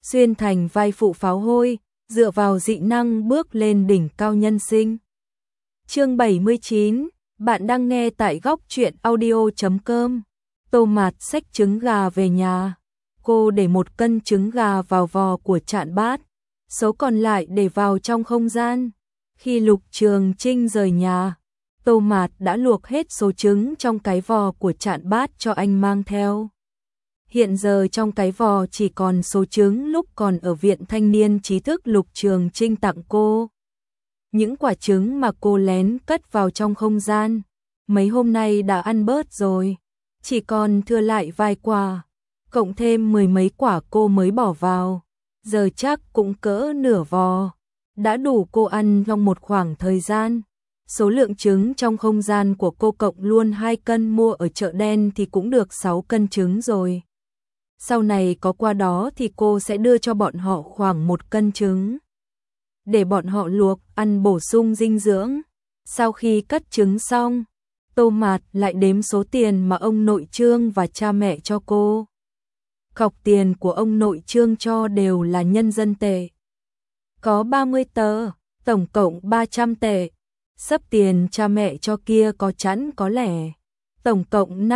xuyên thành vai phụ pháo hôi, dựa vào dị năng bước lên đỉnh cao nhân sinh. Chương 79, bạn đang nghe tại góc truyện audio.com. Tô Mạt xách trứng gà về nhà. Cô để 1 cân trứng gà vào vò của Trạn Bát, số còn lại để vào trong không gian. Khi Lục Trường Trinh rời nhà, Tô Mạt đã luộc hết số trứng trong cái vò của Trạn Bát cho anh mang theo. Hiện giờ trong cái vò chỉ còn số trứng lúc còn ở Viện Thanh niên trí thức Lục Trường Trinh tặng cô. Những quả trứng mà cô lén cất vào trong không gian, mấy hôm nay đã ăn bớt rồi, chỉ còn thừa lại vài quả, cộng thêm 10 mấy quả cô mới bỏ vào, giờ chắc cũng cỡ nửa vò, đã đủ cô ăn trong một khoảng thời gian. Số lượng trứng trong không gian của cô cộng luôn 2 cân mua ở chợ đen thì cũng được 6 cân trứng rồi. Sau này có qua đó thì cô sẽ đưa cho bọn họ khoảng 1 cân trứng, để bọn họ luộc, ăn bổ sung dinh dưỡng. Sau khi cất trứng xong, Tô Mạt lại đếm số tiền mà ông nội Trương và cha mẹ cho cô. Cọc tiền của ông nội Trương cho đều là nhân dân tệ. Có 30 tờ, tổng cộng 300 tệ. Sấp tiền cha mẹ cho kia có chẵn có lẻ, tổng cộng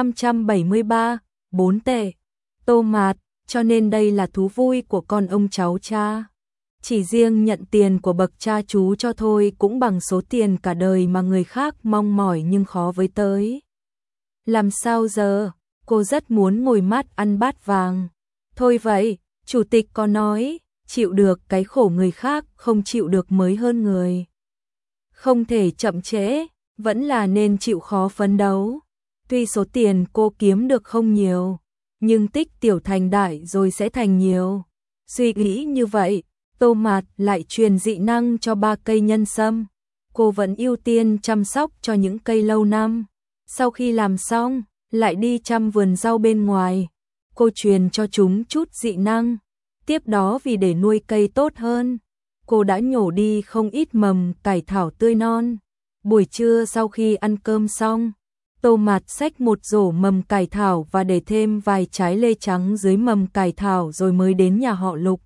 573,4 tệ. Tô Mạt, cho nên đây là thú vui của con ông cháu cha. Chỉ riêng nhận tiền của bậc cha chú cho thôi cũng bằng số tiền cả đời mà người khác mong mỏi nhưng khó với tới. Làm sao giờ? Cô rất muốn ngồi mát ăn bát vàng. Thôi vậy, chủ tịch có nói, chịu được cái khổ người khác không chịu được mới hơn người. Không thể chậm trễ, vẫn là nên chịu khó phấn đấu. Tuy số tiền cô kiếm được không nhiều, nhưng tích tiểu thành đại rồi sẽ thành nhiều. Suy nghĩ như vậy, Tô Mạt lại truyền dị năng cho 3 cây nhân sâm. Cô vẫn ưu tiên chăm sóc cho những cây lâu năm. Sau khi làm xong, lại đi chăm vườn rau bên ngoài. Cô truyền cho chúng chút dị năng. Tiếp đó vì để nuôi cây tốt hơn, cô đã nhổ đi không ít mầm cải thảo tươi non. Buổi trưa sau khi ăn cơm xong, Tô Mạt xách một rổ mầm cải thảo và để thêm vài trái lê trắng dưới mầm cải thảo rồi mới đến nhà họ Lục.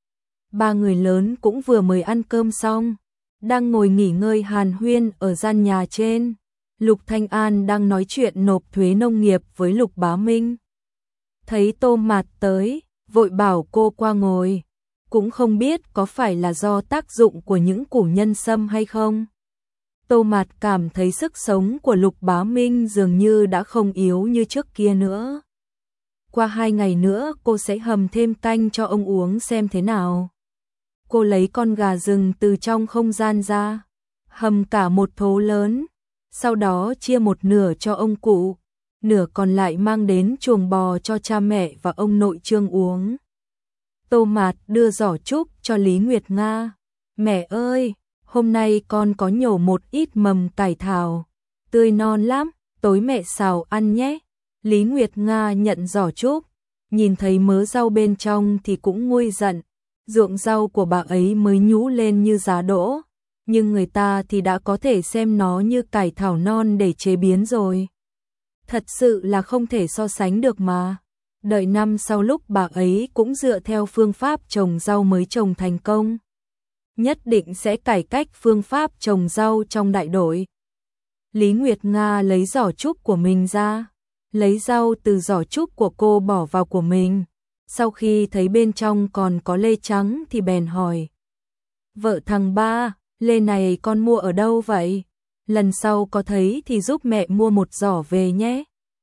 3 người lớn cũng vừa mới ăn cơm xong, đang ngồi nghỉ ngơi hàn huyên ở gian nhà trên. Lục Thanh An đang nói chuyện nộp thuế nông nghiệp với Lục Bá Minh. Thấy Tô Mạt tới, vội bảo cô qua ngồi. Cũng không biết có phải là do tác dụng của những củ nhân sâm hay không. Tô Mạt cảm thấy sức sống của Lục Bá Minh dường như đã không yếu như trước kia nữa. Qua 2 ngày nữa cô sẽ hầm thêm canh cho ông uống xem thế nào. Cô lấy con gà rừng từ trong không gian ra, hầm cả một thố lớn, sau đó chia một nửa cho ông cụ, nửa còn lại mang đến chuồng bò cho cha mẹ và ông nội Trương uống. Tô Mạt đưa giỏ trúc cho Lý Nguyệt Nga. Mẹ ơi, hôm nay con có nhổ một ít mầm cải thảo, tươi non lắm, tối mẹ xào ăn nhé. Lý Nguyệt Nga nhận giỏ trúc, nhìn thấy mớ rau bên trong thì cũng nguôi giận. Ruộng rau của bà ấy mới nhú lên như giá đỗ, nhưng người ta thì đã có thể xem nó như cải thảo non để chế biến rồi. Thật sự là không thể so sánh được mà. Đợi năm sau lúc bà ấy cũng dựa theo phương pháp trồng rau mới trồng thành công, nhất định sẽ cải cách phương pháp trồng rau trong đại đội. Lý Nguyệt Nga lấy giỏ trúc của mình ra, lấy rau từ giỏ trúc của cô bỏ vào của mình. Sau khi thấy bên trong còn có lê trắng thì bèn hỏi. Vợ thằng Ba, lê này con mua ở đâu vậy? Lần sau có thấy thì giúp mẹ mua một giỏ về nhé.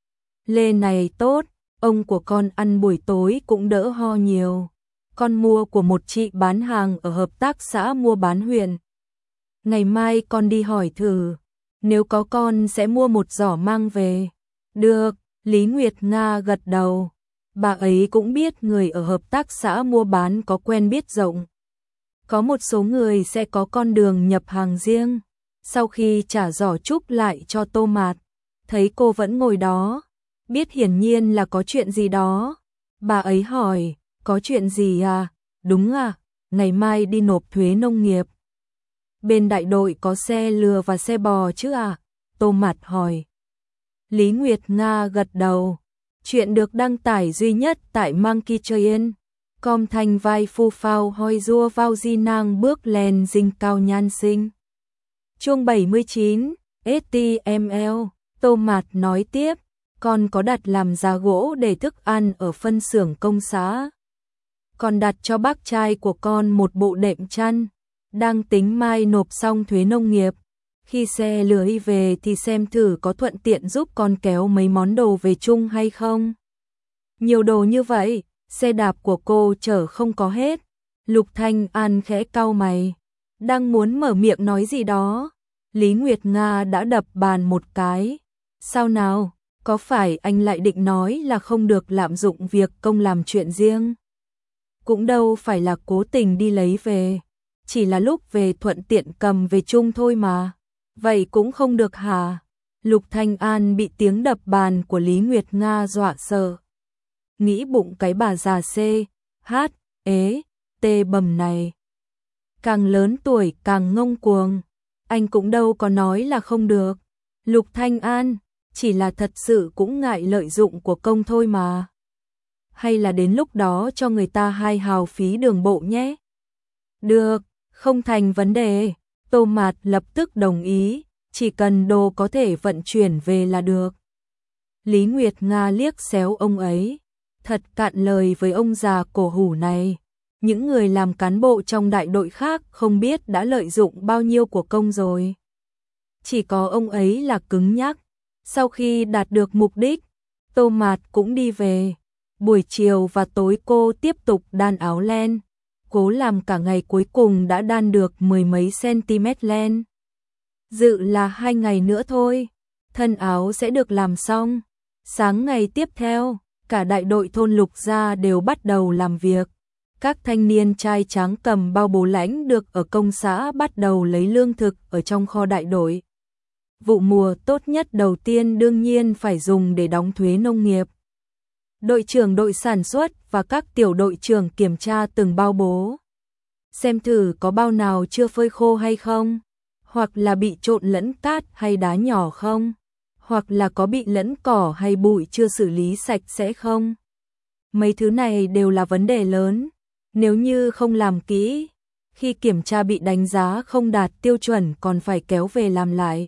Lê này tốt, ông của con ăn buổi tối cũng đỡ ho nhiều. Con mua của một chị bán hàng ở hợp tác xã mua bán huyện. Ngày mai con đi hỏi thử, nếu có con sẽ mua một giỏ mang về. Được, Lý Nguyệt Nga gật đầu. Bà ấy cũng biết người ở hợp tác xã mua bán có quen biết rộng. Có một số người sẽ có con đường nhập hàng riêng. Sau khi trả giỏ trúc lại cho Tô Mạt, thấy cô vẫn ngồi đó, biết hiển nhiên là có chuyện gì đó. Bà ấy hỏi, có chuyện gì à? Đúng à, ngày mai đi nộp thuế nông nghiệp. Bên đại đội có xe lừa và xe bò chứ à? Tô Mạt hỏi. Lý Nguyệt Nga gật đầu. Chuyện được đăng tải duy nhất tại Monkey Train. Com thanh vai phu phao hoi rua vào di nang bước lên dinh cao nhan sinh. Chương 79, HTML, Tô Mạt nói tiếp, con có đặt làm giá gỗ để thức ăn ở phân xưởng công xã. Còn đặt cho bác trai của con một bộ đệm chăn, đang tính mai nộp xong thuế nông nghiệp. Khi xe lưới về thì xem thử có thuận tiện giúp con kéo mấy món đồ về chung hay không. Nhiều đồ như vậy, xe đạp của cô chở không có hết. Lục Thanh An khẽ cau mày, đang muốn mở miệng nói gì đó. Lý Nguyệt Nga đã đập bàn một cái. Sao nào, có phải anh lại định nói là không được lạm dụng việc công làm chuyện riêng? Cũng đâu phải là cố tình đi lấy về, chỉ là lúc về thuận tiện cầm về chung thôi mà. Vậy cũng không được hả? Lục Thanh An bị tiếng đập bàn của Lý Nguyệt Nga dọa sợ. Nghĩ bụng cái bà già C, H, ế, T bầm này. Càng lớn tuổi càng ngông cuồng. Anh cũng đâu có nói là không được. Lục Thanh An, chỉ là thật sự cũng ngại lợi dụng của công thôi mà. Hay là đến lúc đó cho người ta 2 hào phí đường bộ nhé. Được, không thành vấn đề. Tô Mạt lập tức đồng ý, chỉ cần đồ có thể vận chuyển về là được. Lý Nguyệt Nga liếc xéo ông ấy, thật cạn lời với ông già cổ hủ này. Những người làm cán bộ trong đại đội khác không biết đã lợi dụng bao nhiêu của công rồi. Chỉ có ông ấy là cứng nhắc. Sau khi đạt được mục đích, Tô Mạt cũng đi về. Buổi chiều và tối cô tiếp tục đan áo len. Cố làm cả ngày cuối cùng đã đan được 10 mấy cm len. Dự là 2 ngày nữa thôi, thân áo sẽ được làm xong. Sáng ngày tiếp theo, cả đại đội thôn Lục Gia đều bắt đầu làm việc. Các thanh niên trai tráng cầm bao bố lãnh được ở công xã bắt đầu lấy lương thực ở trong kho đại đội. Vụ mùa tốt nhất đầu tiên đương nhiên phải dùng để đóng thuế nông nghiệp. Đội trưởng đội sản xuất và các tiểu đội trưởng kiểm tra từng bao bố. Xem thử có bao nào chưa phơi khô hay không, hoặc là bị trộn lẫn cát hay đá nhỏ không, hoặc là có bị lẫn cỏ hay bụi chưa xử lý sạch sẽ không. Mấy thứ này đều là vấn đề lớn. Nếu như không làm kỹ, khi kiểm tra bị đánh giá không đạt tiêu chuẩn còn phải kéo về làm lại.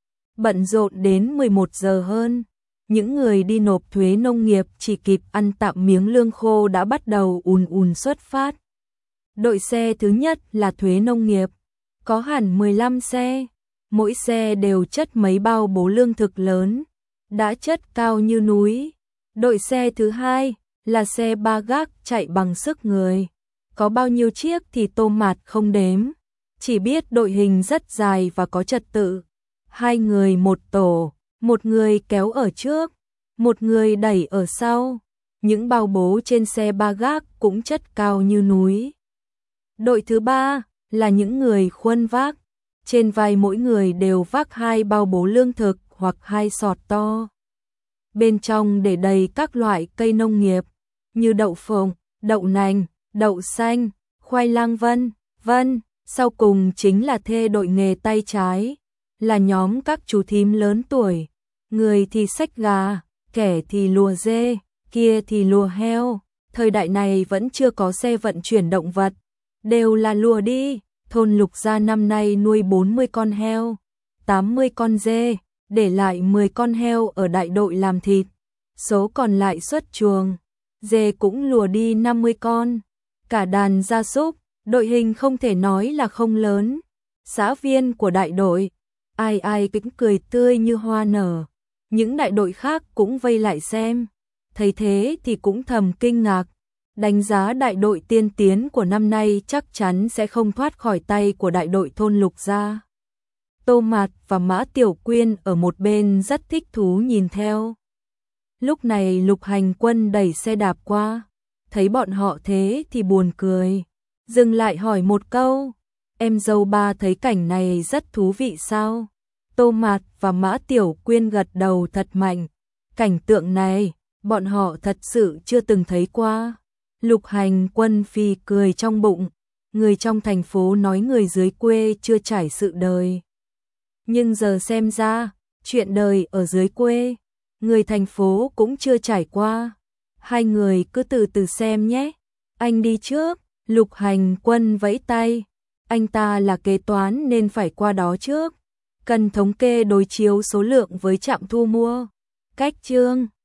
Bận rộn đến 11 giờ hơn, những người đi nộp thuế nông nghiệp chỉ kịp ăn tạm miếng lương khô đã bắt đầu ùn ùn xuất phát. Đội xe thứ nhất là thuế nông nghiệp, có hẳn 15 xe, mỗi xe đều chất mấy bao bố lương thực lớn, đã chất cao như núi. Đội xe thứ hai là xe ba gác chạy bằng sức người, có bao nhiêu chiếc thì Tô Mạt không đếm, chỉ biết đội hình rất dài và có trật tự. 2 người một tổ, một người kéo ở trước, một người đẩy ở sau. Những bao bố trên xe ba gác cũng chất cao như núi. Đội thứ ba là những người khuân vác, trên vai mỗi người đều vác 2 bao bố lương thực hoặc 2 sọt to. Bên trong để đầy các loại cây nông nghiệp như đậu phộng, đậu nành, đậu xanh, khoai lang vân. Sau cùng chính là thê đội nghề tay trái, là nhóm các chú thím lớn tuổi, người thì xách gà, kẻ thì lùa dê, kia thì lùa heo. Thời đại này vẫn chưa có xe vận chuyển động vật, đều là lùa đi. Thôn Lục Gia năm nay nuôi 40 con heo, 80 con dê, để lại 10 con heo ở đại đội làm thịt, số còn lại xuất chuồng. Dê cũng lùa đi 50 con, cả đàn gia súc. Đội hình không thể nói là không lớn. Xã viên của đại đội, ai ai cũng cười tươi như hoa nở. Những đại đội khác cũng vây lại xem, thấy thế thì cũng thầm kinh ngạc, đánh giá đại đội tiên tiến của năm nay chắc chắn sẽ không thoát khỏi tay của đại đội thôn Lục Gia. Tô Mạt và Mã Tiểu Quyên ở một bên rất thích thú nhìn theo. Lúc này Lục Hành Quân đẩy xe đạp qua, thấy bọn họ thế thì buồn cười, dừng lại hỏi một câu, em dâu ba thấy cảnh này rất thú vị sao? Tô Mạt và Mã Tiểu Quyên gật đầu thật mạnh, cảnh tượng này, bọn họ thật sự chưa từng thấy qua. Lục Hành Quân phì cười trong bụng, người trong thành phố nói người dưới quê chưa trải sự đời. Nhưng giờ xem ra, chuyện đời ở dưới quê, người thành phố cũng chưa trải qua. Hai người cứ từ từ xem nhé. Anh đi trước, Lục Hành Quân vẫy tay. Anh ta là kế toán nên phải qua đó trước. Cần thống kê đối chiếu số lượng với trạm thu mua. Cách chương